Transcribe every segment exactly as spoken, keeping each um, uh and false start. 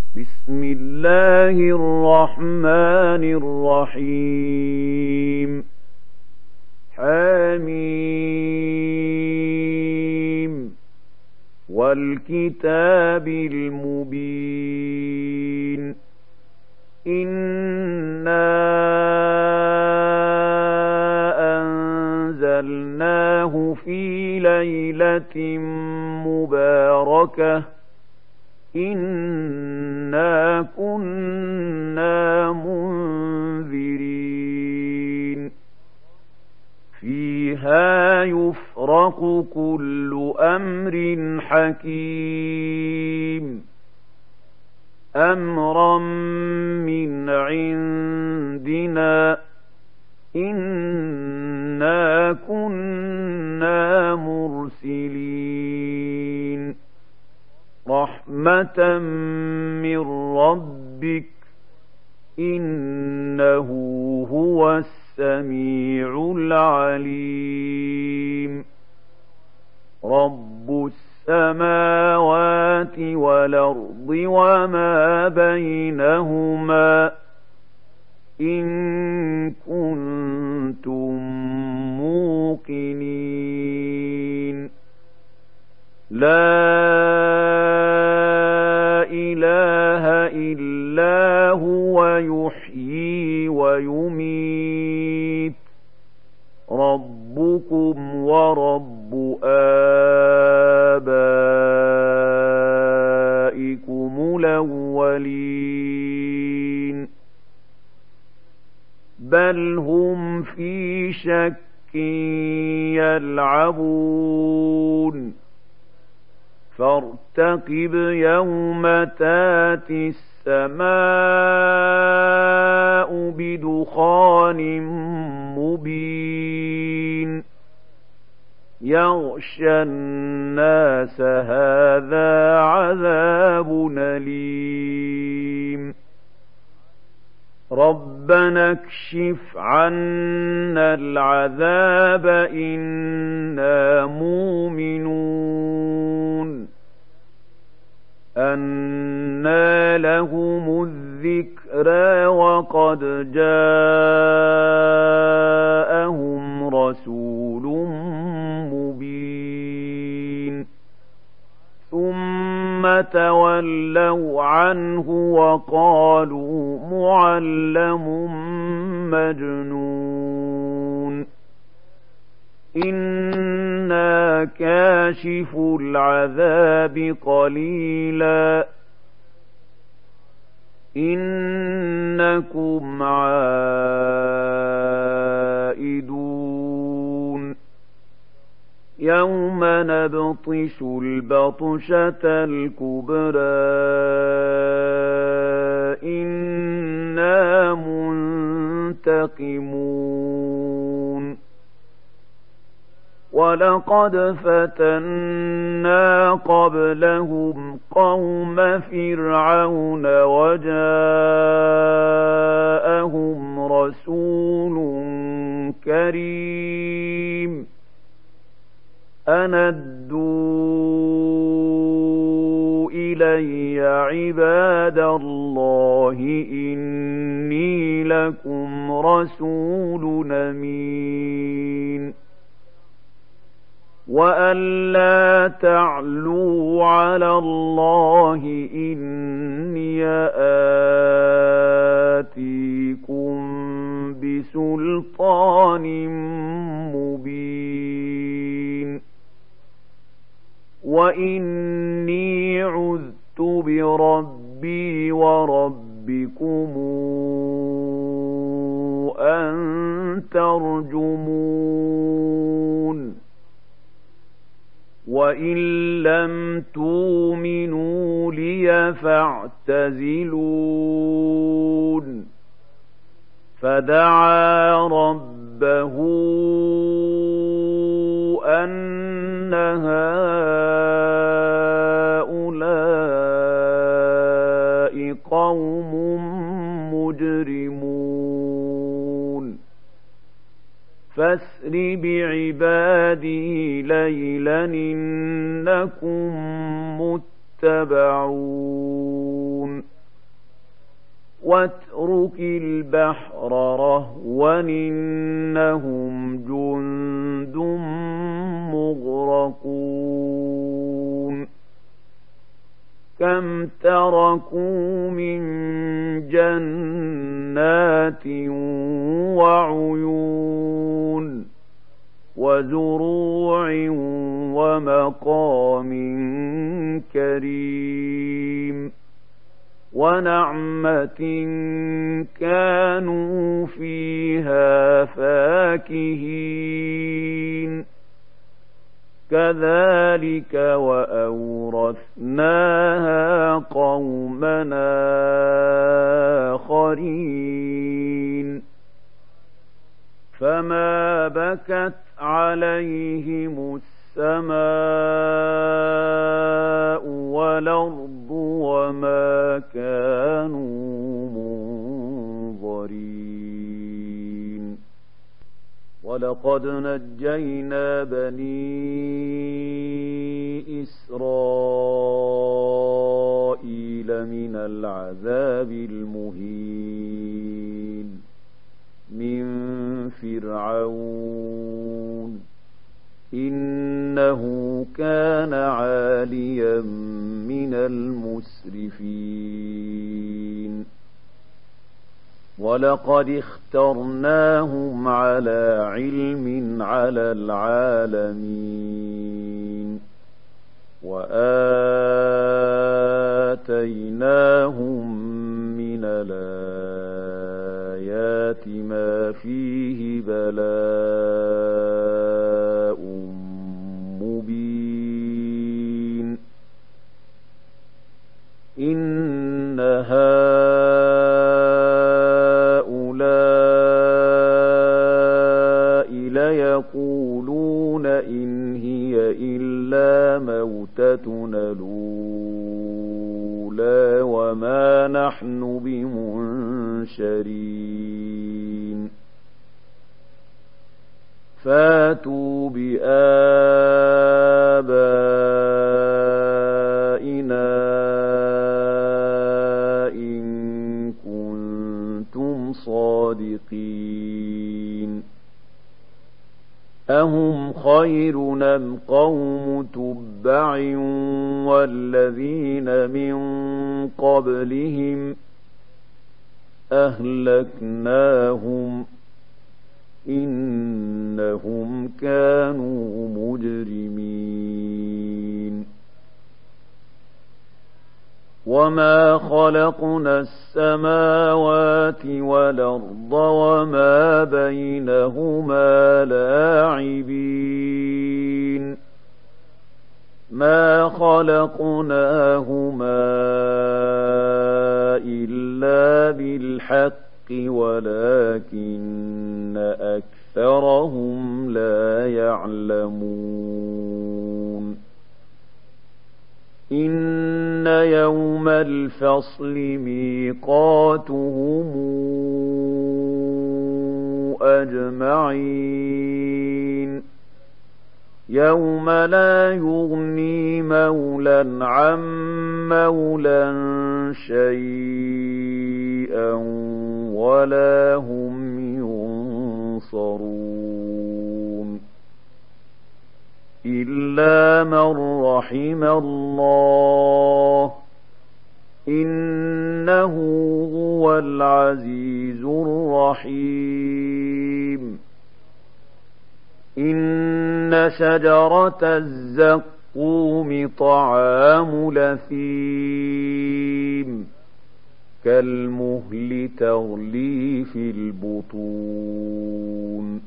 بسم الله الرحمن الرحيم حميم والكتاب المبين إنا أنزلناه في ليلة مباركة إنا كنا منذرين فيها يفرق كل أمر حكيم أمرا من عندنا إنا كنا مرسلين رحمة من ربك إنه هو السميع العليم رب السماوات والأرض وما بينهما إن كنتم موقنين لا إله إلا هو يحيي ويميت ربكم ورب آبائكم الأولين بل هم في شك يلعبون فارتقب يوم تاتي السماء بدخان مبين يغشى الناس هذا عذاب أليم ربنا اكشف عنا العذاب إنا مؤمنون أنى لهم الذكرى وقد جاءهم رسول مبين ثم تولوا عنه وقالوا معلم مجنون إنا كاشف العذاب قليلا إنكم عائدون يوم نبطش البطشة الكبرى إنا منتقمون ولقد فتنا قبلهم قوم فرعون وجاءهم رسول كريم أن أدوا إلي عباد الله إني لكم رسول أمين وأن لا تعلوا على الله إني آتيكم بسلطان مبين وإني عذت بربي وربكم أن ترجمون وإن لم تؤمنوا لي فاعتزلون فدعا ربه أن هؤلاء قوم مجرمون فاسر بعبادي ليلا إنكم متبعون واترك البحر رهوا إنهم جند مغرقون كم تركوا من جنات وعيون وزروع ومقام كريم ونعمة كانوا فيها فاكهين كذلك وأورثناها قومنا آخرين فما بكت عليهم السماء والأرض وما كانوا منظرين ولقد نجينا بني إسرائيل من العذاب المهين من فرعون إنه كان عاليا من المسرفين ولقد اخترناهم على علم على العالمين وآتيناهم من الآيات ما فيه بلاء مبين إن هؤلاء ليقولون إن هي إلا موتتنا الأولى وما نحن بمنشرين فاتوا بآبائنا إن كنتم صادقين أهم خير أم قوم تبع والذين من قبلهم أهلكناهم إنهم كانوا مجرمين وما خلقنا السماوات والأرض وما بينهما لاعبين ما خلقناهما إلا بالحق ولكن أكثرهم لا يعلمون إن يوم الفصل ميقاتهم أجمعين يوم لا يغني مولى عن مولى شيئا ولا هم ينصرون إلا من رحم الله إنه هو العزيز الرحيم إن شجرة الزقوم طعام لثيم كالمهل تغلي في البطون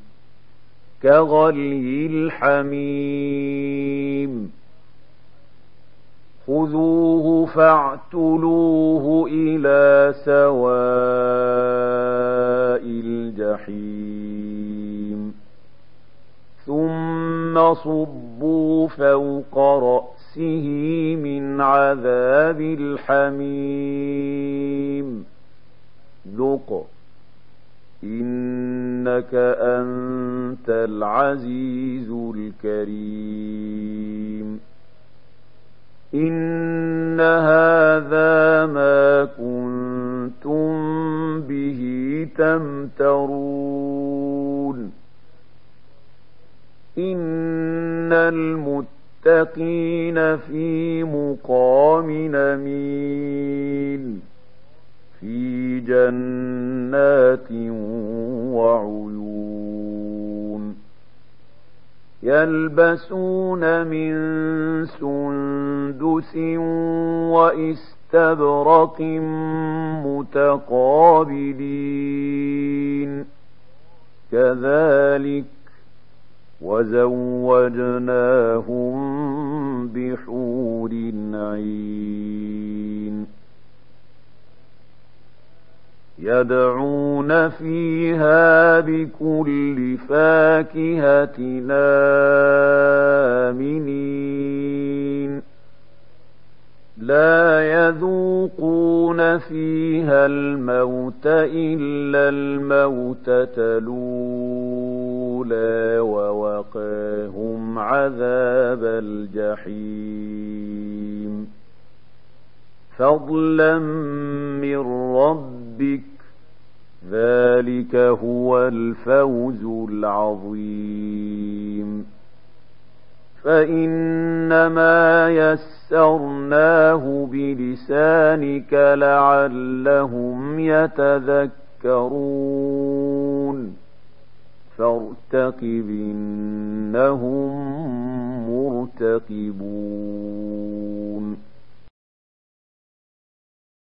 كغلي الحميم خذوه فاعتلوه إلى سواء الجحيم ثم صبوا فوق رأسه من عذاب الحميم ذق إنك أنت العزيز الكريم إن هذا ما كنتم تمترون إن المتقين في مقام أمين في جنات وعيون يلبسون من سندس وإستبرق متقابلين كذلك وزوجناهم بحور عين يدعون فيها بكل فاكهة آمنين لا يذوقون فيها الموت إلا الموتة الأولى ووقاهم عذاب الجحيم فضلا من ربك ذلك هو الفوز العظيم فإنما يسرناه بلسانك لعلهم يتذكرون فارتقب إنهم مرتقبون